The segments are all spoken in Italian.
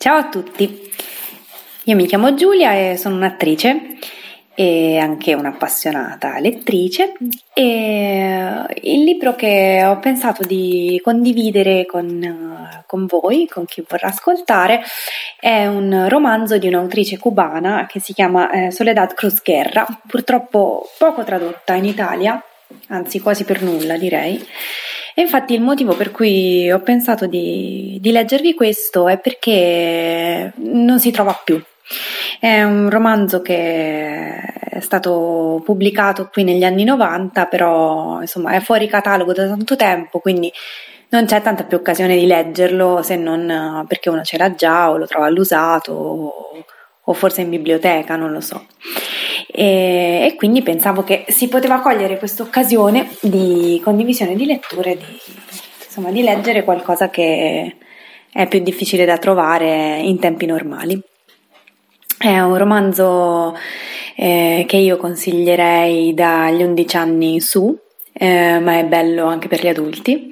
Ciao a tutti, io mi chiamo Giulia e sono un'attrice e anche un'appassionata lettrice e il libro che ho pensato di condividere con voi, con chi vorrà ascoltare, è un romanzo di un'autrice cubana che si chiama Soledad Cruz Guerra, purtroppo poco tradotta in Italia, anzi quasi per nulla direi. E infatti il motivo per cui ho pensato di leggervi questo è perché non si trova più. È un romanzo che è stato pubblicato qui negli anni 90, però insomma è fuori catalogo da tanto tempo, quindi non c'è tanta più occasione di leggerlo, se non perché uno ce l'ha già o lo trova all'usato o forse in biblioteca, non lo so. E quindi pensavo che si poteva cogliere questa occasione di condivisione di letture, di leggere qualcosa che è più difficile da trovare in tempi normali. È un romanzo che io consiglierei dagli 11 anni in su, ma è bello anche per gli adulti,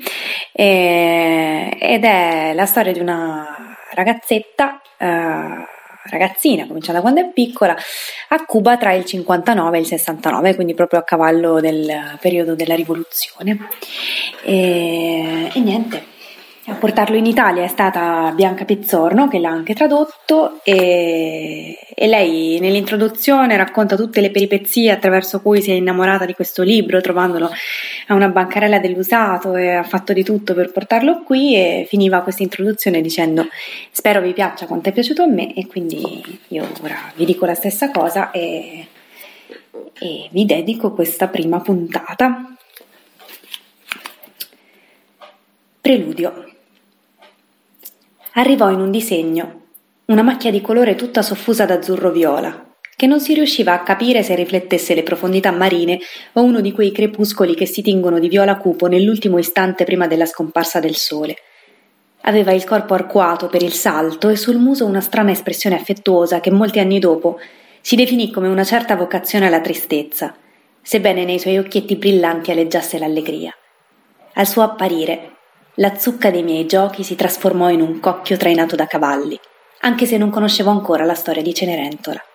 ed è la storia di una ragazzina, cominciata quando è piccola, a Cuba tra il 59 e il 69, quindi proprio a cavallo del periodo della rivoluzione. E niente, a portarlo in Italia è stata Bianca Pizzorno, che l'ha anche tradotto, e lei nell'introduzione racconta tutte le peripezie attraverso cui si è innamorata di questo libro, trovandolo a una bancarella dell'usato, e ha fatto di tutto per portarlo qui, e finiva questa introduzione dicendo: spero vi piaccia quanto è piaciuto a me, e quindi io ora vi dico la stessa cosa e vi dedico questa prima puntata. Preludio. Arrivò in un disegno, una macchia di colore tutta soffusa d'azzurro-viola, che non si riusciva a capire se riflettesse le profondità marine o uno di quei crepuscoli che si tingono di viola cupo nell'ultimo istante prima della scomparsa del sole. Aveva il corpo arcuato per il salto e sul muso una strana espressione affettuosa che molti anni dopo si definì come una certa vocazione alla tristezza, sebbene nei suoi occhietti brillanti aleggiasse l'allegria. Al suo apparire, la zucca dei miei giochi si trasformò in un cocchio trainato da cavalli, anche se non conoscevo ancora la storia di Cenerentola.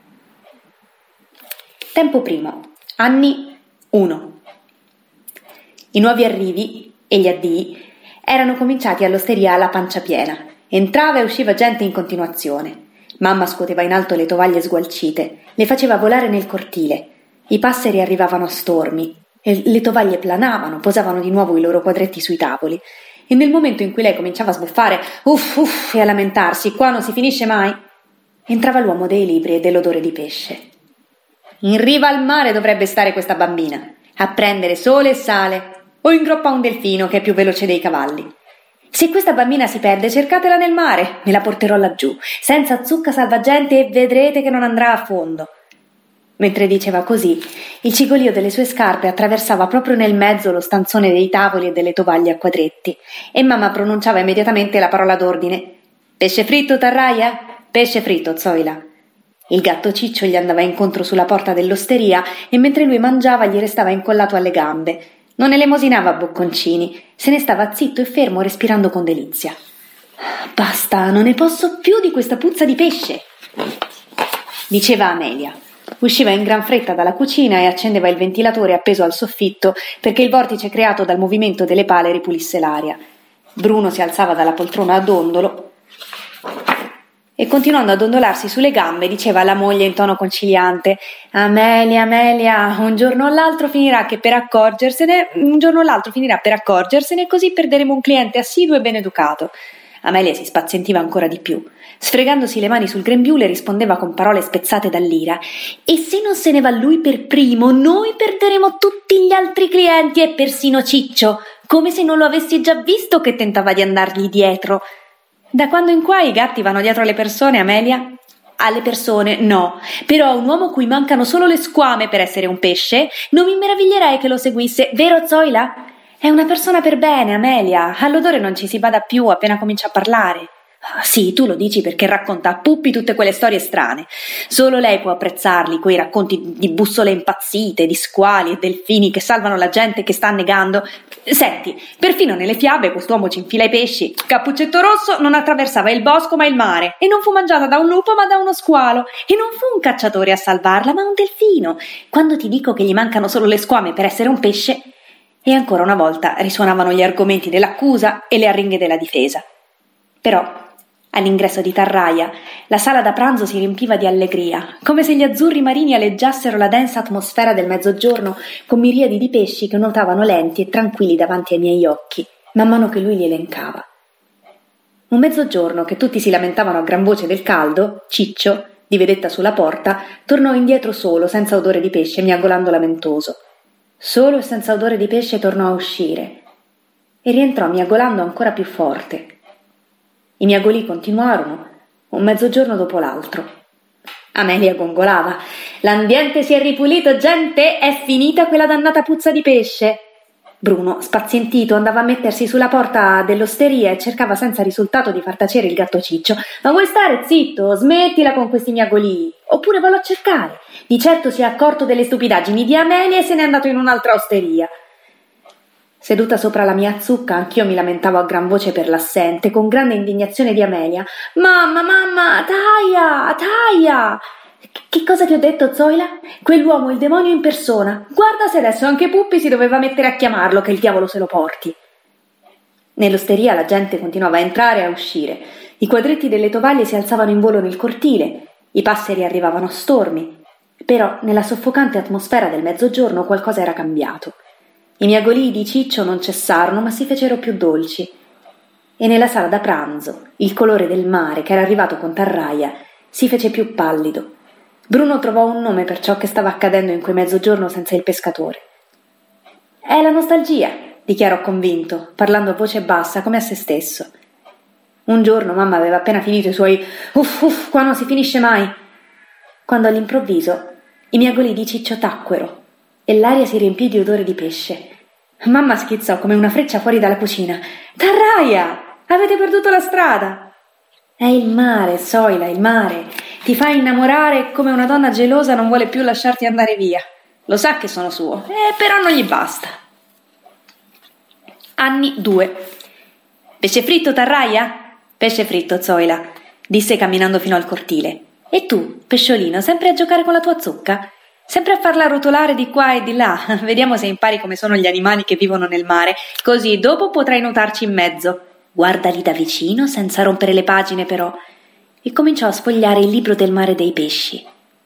Tempo primo, anni 1. I nuovi arrivi e gli addii erano cominciati all'osteria alla pancia piena. Entrava e usciva gente in continuazione. Mamma scuoteva in alto le tovaglie sgualcite, le faceva volare nel cortile. I passeri arrivavano a stormi. E le tovaglie planavano, posavano di nuovo i loro quadretti sui tavoli, e nel momento in cui lei cominciava a sbuffare uff e a lamentarsi, qua non si finisce mai, entrava l'uomo dei libri e dell'odore di pesce. In riva al mare dovrebbe stare questa bambina, a prendere sole e sale, o in groppa a un delfino che è più veloce dei cavalli. Se questa bambina si perde, cercatela nel mare, me la porterò laggiù, senza zucca salvagente, e vedrete che non andrà a fondo. Mentre diceva così, il cigolio delle sue scarpe attraversava proprio nel mezzo lo stanzone dei tavoli e delle tovaglie a quadretti, e mamma pronunciava immediatamente la parola d'ordine: pesce fritto, Tarraia? Pesce fritto, Zoila. Il gatto Ciccio gli andava incontro sulla porta dell'osteria, e mentre lui mangiava gli restava incollato alle gambe. Non elemosinava bocconcini, se ne stava zitto e fermo, respirando con delizia. Basta, non ne posso più di questa puzza di pesce, diceva Amelia. Usciva in gran fretta dalla cucina e accendeva il ventilatore appeso al soffitto perché il vortice creato dal movimento delle pale ripulisse l'aria. Bruno si alzava dalla poltrona a dondolo e, continuando a dondolarsi sulle gambe, diceva alla moglie in tono conciliante: Amelia, un giorno o l'altro finirà per accorgersene, così perderemo un cliente assiduo e ben educato. Amelia si spazientiva ancora di più. Sfregandosi le mani sul grembiule rispondeva con parole spezzate dall'ira: e se non se ne va lui per primo, noi perderemo tutti gli altri clienti e persino Ciccio, come se non lo avessi già visto che tentava di andargli dietro. Da quando in qua i gatti vanno dietro alle persone, Amelia? Alle persone no, però a un uomo cui mancano solo le squame per essere un pesce non mi meraviglierei che lo seguisse, vero Zoila? È una persona per bene, Amelia, all'odore non ci si bada più appena comincia a parlare. Ah, sì, tu lo dici perché racconta a Puppi tutte quelle storie strane. Solo lei può apprezzarli, quei racconti di bussole impazzite, di squali e delfini che salvano la gente che sta annegando. Senti, perfino nelle fiabe quest'uomo ci infila i pesci. Cappuccetto Rosso non attraversava il bosco ma il mare, e non fu mangiata da un lupo ma da uno squalo, e non fu un cacciatore a salvarla ma un delfino. Quando ti dico che gli mancano solo le squame per essere un pesce... E ancora una volta risuonavano gli argomenti dell'accusa e le arringhe della difesa. Però, all'ingresso di Tarraia, la sala da pranzo si riempiva di allegria, come se gli azzurri marini aleggiassero la densa atmosfera del mezzogiorno con miriadi di pesci che nuotavano lenti e tranquilli davanti ai miei occhi, man mano che lui li elencava. Un mezzogiorno che tutti si lamentavano a gran voce del caldo, Ciccio, di vedetta sulla porta, tornò indietro solo, senza odore di pesce, miagolando lamentoso. Solo e senza odore di pesce tornò a uscire e rientrò miagolando ancora più forte. I miagoli continuarono, un mezzogiorno dopo l'altro. Amelia gongolava: «L'ambiente si è ripulito, gente, è finita quella dannata puzza di pesce!» Bruno, spazientito, andava a mettersi sulla porta dell'osteria e cercava senza risultato di far tacere il gatto Ciccio. «Ma vuoi stare zitto? Smettila con questi miagolii! Oppure vallo a cercare! Di certo si è accorto delle stupidaggini di Amelia e se n'è andato in un'altra osteria!» Seduta sopra la mia zucca, anch'io mi lamentavo a gran voce per l'assente, con grande indignazione di Amelia. «Mamma, mamma, Taia, Taia!» «Che cosa ti ho detto, Zoila? Quell'uomo è il demonio in persona. Guarda se adesso anche Puppi si doveva mettere a chiamarlo, che il diavolo se lo porti!» Nell'osteria la gente continuava a entrare e a uscire. I quadretti delle tovaglie si alzavano in volo nel cortile. I passeri arrivavano a stormi. Però nella soffocante atmosfera del mezzogiorno qualcosa era cambiato. I miagolii di Ciccio non cessarono, ma si fecero più dolci. E nella sala da pranzo il colore del mare, che era arrivato con Tarraia, si fece più pallido. Bruno trovò un nome per ciò che stava accadendo in quel mezzogiorno senza il pescatore. «È la nostalgia», dichiarò convinto, parlando a voce bassa, come a se stesso. Un giorno mamma aveva appena finito i suoi «uff, uff, qua non si finisce mai», quando all'improvviso i miagoli di Ciccio tacquero e l'aria si riempì di odore di pesce. Mamma schizzò come una freccia fuori dalla cucina. «Tarraia! Avete perduto la strada!» «È il mare, Zoila, il mare. Ti fa innamorare come una donna gelosa non vuole più lasciarti andare via. Lo sa che sono suo, però non gli basta.» Anni 2. «Pesce fritto, Tarraia?» «Pesce fritto, Zoila», disse camminando fino al cortile. «E tu, pesciolino, sempre a giocare con la tua zucca? Sempre a farla rotolare di qua e di là? Vediamo se impari come sono gli animali che vivono nel mare, così dopo potrai nuotarci in mezzo. Guardali da vicino, senza rompere le pagine però.» E cominciò a sfogliare il libro del mare dei pesci.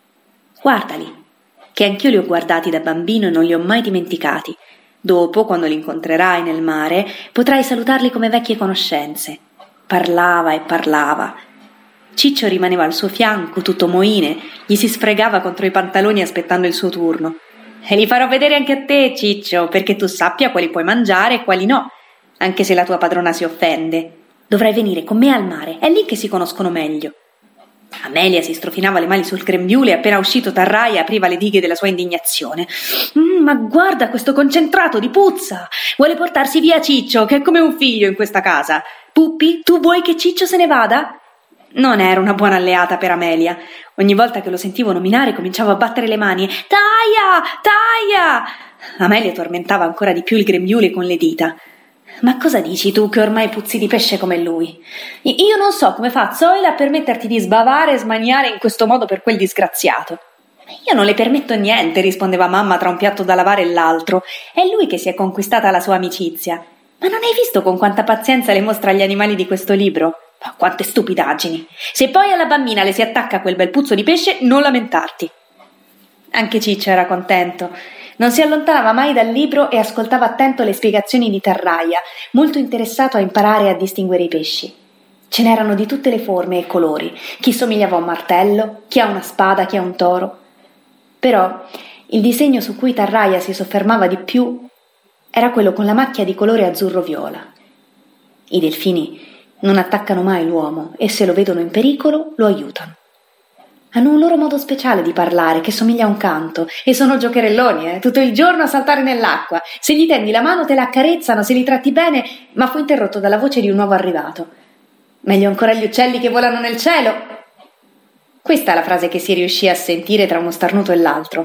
«Guardali, che anch'io li ho guardati da bambino e non li ho mai dimenticati. Dopo, quando li incontrerai nel mare, potrai salutarli come vecchie conoscenze.» Parlava e parlava. Ciccio rimaneva al suo fianco, tutto moine, gli si sfregava contro i pantaloni aspettando il suo turno. «E li farò vedere anche a te, Ciccio, perché tu sappia quali puoi mangiare e quali no, anche se la tua padrona si offende. Dovrai venire con me al mare, è lì che si conoscono meglio.» Amelia si strofinava le mani sul grembiule e appena uscito Tarraia apriva le dighe della sua indignazione. «Ma guarda questo concentrato di puzza! Vuole portarsi via Ciccio, che è come un figlio in questa casa. Puppi, tu vuoi che Ciccio se ne vada?» Non era una buona alleata per Amelia. Ogni volta che lo sentivo nominare cominciavo a battere le mani. «Taia! Taia!» Amelia tormentava ancora di più il grembiule con le dita. «Ma cosa dici tu che ormai puzzi di pesce come lui? Io non so come fa Zoila a permetterti di sbavare e smaniare in questo modo per quel disgraziato.» «Io non le permetto niente», rispondeva mamma tra un piatto da lavare e l'altro. «È lui che si è conquistata la sua amicizia. Ma non hai visto con quanta pazienza le mostra agli animali di questo libro? Ma quante stupidaggini! Se poi alla bambina le si attacca quel bel puzzo di pesce, non lamentarti.» Anche Ciccio era contento. Non si allontanava mai dal libro e ascoltava attento le spiegazioni di Tarraia, molto interessato a imparare a distinguere i pesci. Ce n'erano di tutte le forme e colori, chi somigliava a un martello, chi a una spada, chi a un toro. Però il disegno su cui Tarraia si soffermava di più era quello con la macchia di colore azzurro-viola. I delfini non attaccano mai l'uomo e se lo vedono in pericolo lo aiutano. Hanno un loro modo speciale di parlare che somiglia a un canto e sono giocherelloni, tutto il giorno a saltare nell'acqua. Se gli tendi la mano te la accarezzano, se li tratti bene, ma fu interrotto dalla voce di un nuovo arrivato. Meglio ancora gli uccelli che volano nel cielo. Questa è la frase che si riuscì a sentire tra uno starnuto e l'altro.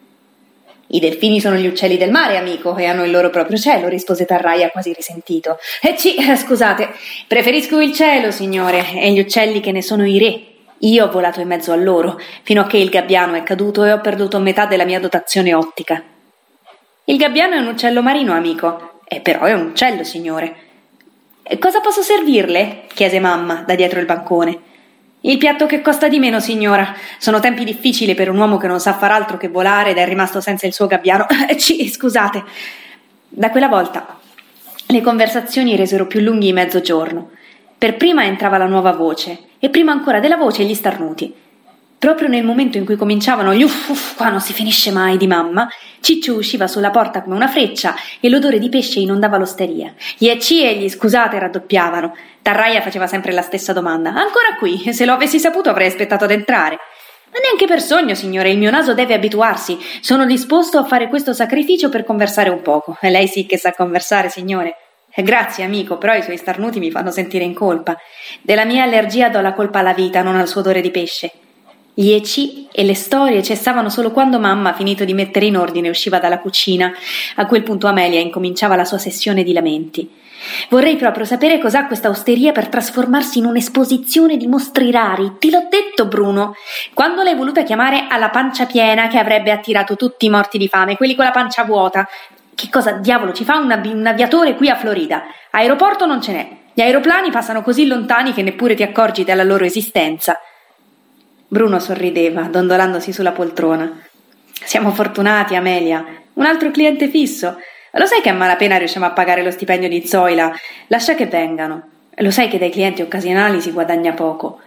I delfini sono gli uccelli del mare, amico, e hanno il loro proprio cielo, rispose Tarraia quasi risentito. Scusate, preferisco il cielo, signore, e gli uccelli che ne sono i re. Io ho volato in mezzo a loro, fino a che il gabbiano è caduto e ho perduto metà della mia dotazione ottica. Il gabbiano è un uccello marino, amico, però è un uccello, signore. Cosa posso servirle? Chiese mamma da dietro il bancone. Il piatto che costa di meno, signora. Sono tempi difficili per un uomo che non sa far altro che volare ed è rimasto senza il suo gabbiano. Scusate. Da quella volta le conversazioni resero più lunghi mezzogiorno. Per prima entrava la nuova voce e prima ancora della voce gli starnuti. Proprio nel momento in cui cominciavano gli uff, qua non si finisce mai di mamma, Ciccio usciva sulla porta come una freccia e l'odore di pesce inondava l'osteria. Gli ecci e gli scusate raddoppiavano. Tarraia faceva sempre la stessa domanda. Ancora qui? Se lo avessi saputo avrei aspettato ad entrare. Ma neanche per sogno, signore, il mio naso deve abituarsi. Sono disposto a fare questo sacrificio per conversare un poco. E lei sì che sa conversare, signore. Grazie, amico, però i suoi starnuti mi fanno sentire in colpa. Della mia allergia do la colpa alla vita, non al suo odore di pesce. Gli ecci e le storie cessavano solo quando mamma, finito di mettere in ordine, usciva dalla cucina. A quel punto Amelia incominciava la sua sessione di lamenti. Vorrei proprio sapere cos'ha questa osteria per trasformarsi in un'esposizione di mostri rari. Te l'ho detto, Bruno. Quando l'hai voluta chiamare alla pancia piena, che avrebbe attirato tutti i morti di fame, quelli con la pancia vuota. Che cosa diavolo ci fa un aviatore qui a Florida? Aeroporto non ce n'è. Gli aeroplani passano così lontani che neppure ti accorgi della loro esistenza. Bruno sorrideva, dondolandosi sulla poltrona. Siamo fortunati, Amelia. Un altro cliente fisso. Lo sai che a malapena riusciamo a pagare lo stipendio di Zoila? Lascia che vengano. Lo sai che dai clienti occasionali si guadagna poco.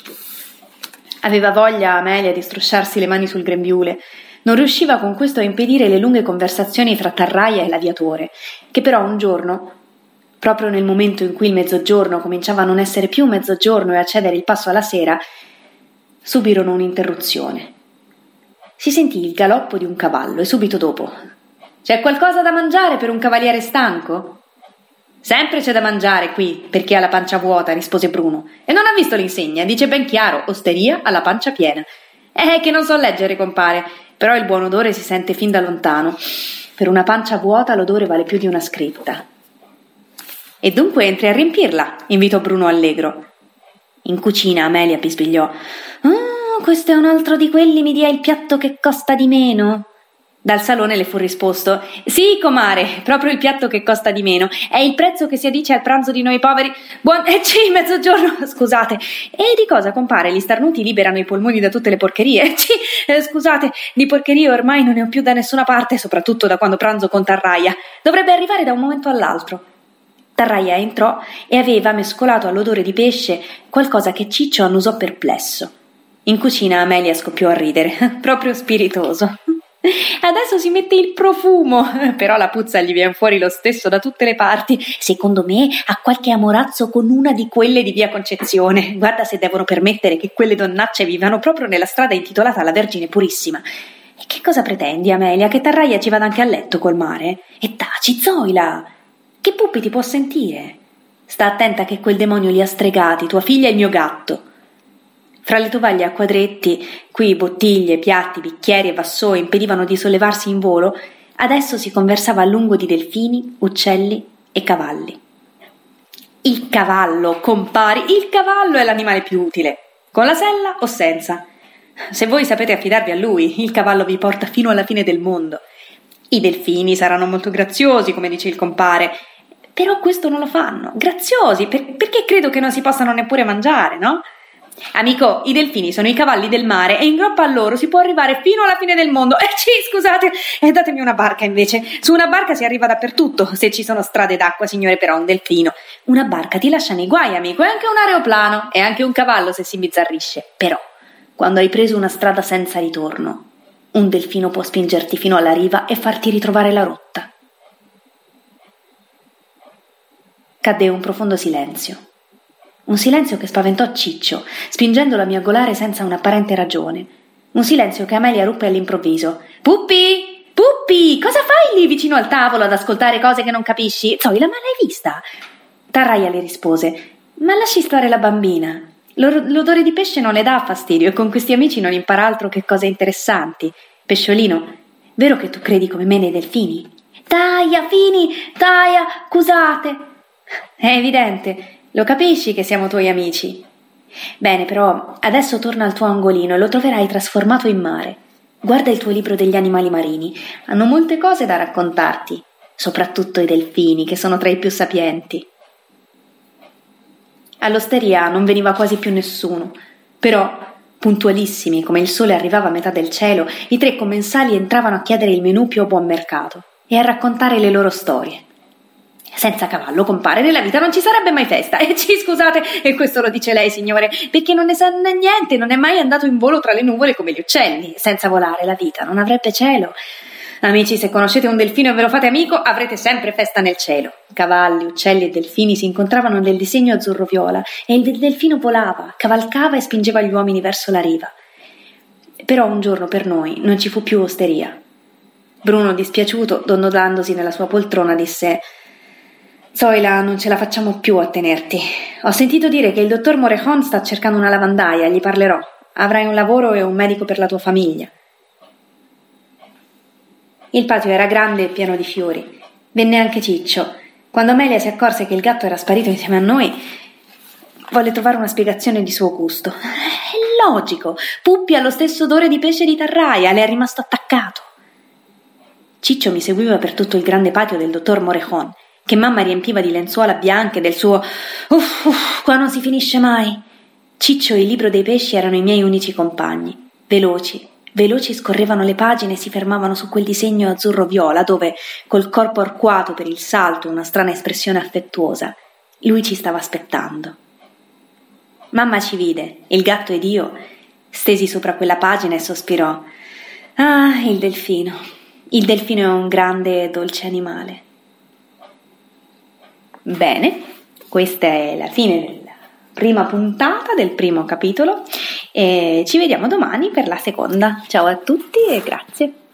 Aveva voglia Amelia di strusciarsi le mani sul grembiule. Non riusciva con questo a impedire le lunghe conversazioni fra Tarraia e l'aviatore, che però un giorno, proprio nel momento in cui il mezzogiorno cominciava a non essere più mezzogiorno e a cedere il passo alla sera, subirono un'interruzione. Si sentì il galoppo di un cavallo e subito dopo: «C'è qualcosa da mangiare per un cavaliere stanco?» «Sempre c'è da mangiare qui, per chi ha la pancia vuota», rispose Bruno. «E non ha visto l'insegna, dice ben chiaro, osteria alla pancia piena». Che non so leggere, compare, però il buon odore si sente fin da lontano. Per una pancia vuota l'odore vale più di una scritta. «E dunque entri a riempirla», invitò Bruno allegro. In cucina Amelia bisbigliò: questo è un altro di quelli, mi dia il piatto che costa di meno. Dal salone le fu risposto: «Sì, comare, proprio il piatto che costa di meno. È il prezzo che si addice al pranzo di noi poveri». Mezzogiorno, scusate. «E di cosa, compare? Gli starnuti liberano i polmoni da tutte le porcherie». Scusate, di porcherie ormai non ne ho più da nessuna parte, soprattutto da quando pranzo con Tarraia. Dovrebbe arrivare da un momento all'altro». Tarraia entrò e aveva mescolato all'odore di pesce qualcosa che Ciccio annusò perplesso. In cucina Amelia scoppiò a ridere, proprio spiritoso. «Adesso si mette il profumo, però la puzza gli viene fuori lo stesso da tutte le parti. Secondo me ha qualche amorazzo con una di quelle di via Concezione. Guarda se devono permettere che quelle donnacce vivano proprio nella strada intitolata alla Vergine Purissima. E che cosa pretendi, Amelia, che Tarraia ci vada anche a letto col mare? E taci, Zoila! Che Puppi ti può sentire? Sta attenta che quel demonio li ha stregati, tua figlia e il mio gatto». Fra le tovaglie a quadretti, qui bottiglie, piatti, bicchieri e vassoi impedivano di sollevarsi in volo, adesso si conversava a lungo di delfini, uccelli e cavalli. «Il cavallo, compari, il cavallo è l'animale più utile, con la sella o senza. Se voi sapete affidarvi a lui, il cavallo vi porta fino alla fine del mondo. I delfini saranno molto graziosi, come dice il compare, però questo non lo fanno. Graziosi, perché credo che non si possano neppure mangiare, no? Amico, i delfini sono i cavalli del mare e in groppa a loro si può arrivare fino alla fine del mondo». Scusate, datemi una barca invece. Su una barca si arriva dappertutto, se ci sono strade d'acqua, signore, però un delfino. Una barca ti lascia nei guai, amico, e anche un aeroplano, e anche un cavallo se si imbizzarrisce. Però, quando hai preso una strada senza ritorno, un delfino può spingerti fino alla riva e farti ritrovare la rotta. Cadde un profondo silenzio. Un silenzio che spaventò Ciccio, spingendolo a miagolare senza un'apparente ragione. Un silenzio che Amelia ruppe all'improvviso. «Puppi! Puppi! Cosa fai lì vicino al tavolo ad ascoltare cose che non capisci? Zoila, ma l'hai vista?» Tarraia le rispose: Ma lasci stare la bambina. L'odore di pesce non le dà fastidio e con questi amici non impara altro che cose interessanti. Pesciolino, vero che tu credi come me nei delfini? Taia, Fini, Taia, scusate. È evidente, lo capisci che siamo tuoi amici. Bene, però adesso torna al tuo angolino e lo troverai trasformato in mare. Guarda il tuo libro degli animali marini, hanno molte cose da raccontarti, soprattutto i delfini, che sono tra i più sapienti. All'osteria non veniva quasi più nessuno, però, puntualissimi come il sole arrivava a metà del cielo, i 3 commensali entravano a chiedere il menù più a buon mercato e a raccontare le loro storie. Senza cavallo, compare, nella vita non ci sarebbe mai festa. E scusate, e questo lo dice lei, signore, perché non ne sa niente, non è mai andato in volo tra le nuvole come gli uccelli. Senza volare la vita non avrebbe cielo. Amici, se conoscete un delfino e ve lo fate amico, avrete sempre festa nel cielo. Cavalli, uccelli e delfini si incontravano nel disegno azzurro-viola e il delfino volava, cavalcava e spingeva gli uomini verso la riva. Però un giorno per noi non ci fu più osteria. Bruno, dispiaciuto, dondolandosi nella sua poltrona, disse: Zoila, non ce la facciamo più a tenerti. Ho sentito dire che il dottor Morejón sta cercando una lavandaia, gli parlerò. Avrai un lavoro e un medico per la tua famiglia. Il patio era grande e pieno di fiori. Venne anche Ciccio. Quando Amelia si accorse che il gatto era sparito insieme a noi, volle trovare una spiegazione di suo gusto. È logico, Puppi ha lo stesso odore di pesce di Tarraia, le è rimasto attaccato. Ciccio mi seguiva per tutto il grande patio del dottor Morejón, che mamma riempiva di lenzuola bianche del suo qua non si finisce mai. Ciccio e il libro dei pesci erano i miei unici compagni, veloci scorrevano le pagine e si fermavano su quel disegno azzurro-viola dove, col corpo arcuato per il salto e una strana espressione affettuosa, lui ci stava aspettando. Mamma ci vide, il gatto ed io, stesi sopra quella pagina e sospirò: ah, il delfino è un grande e dolce animale. Bene, questa è la fine della prima puntata del primo capitolo e ci vediamo domani per la seconda. Ciao a tutti e grazie.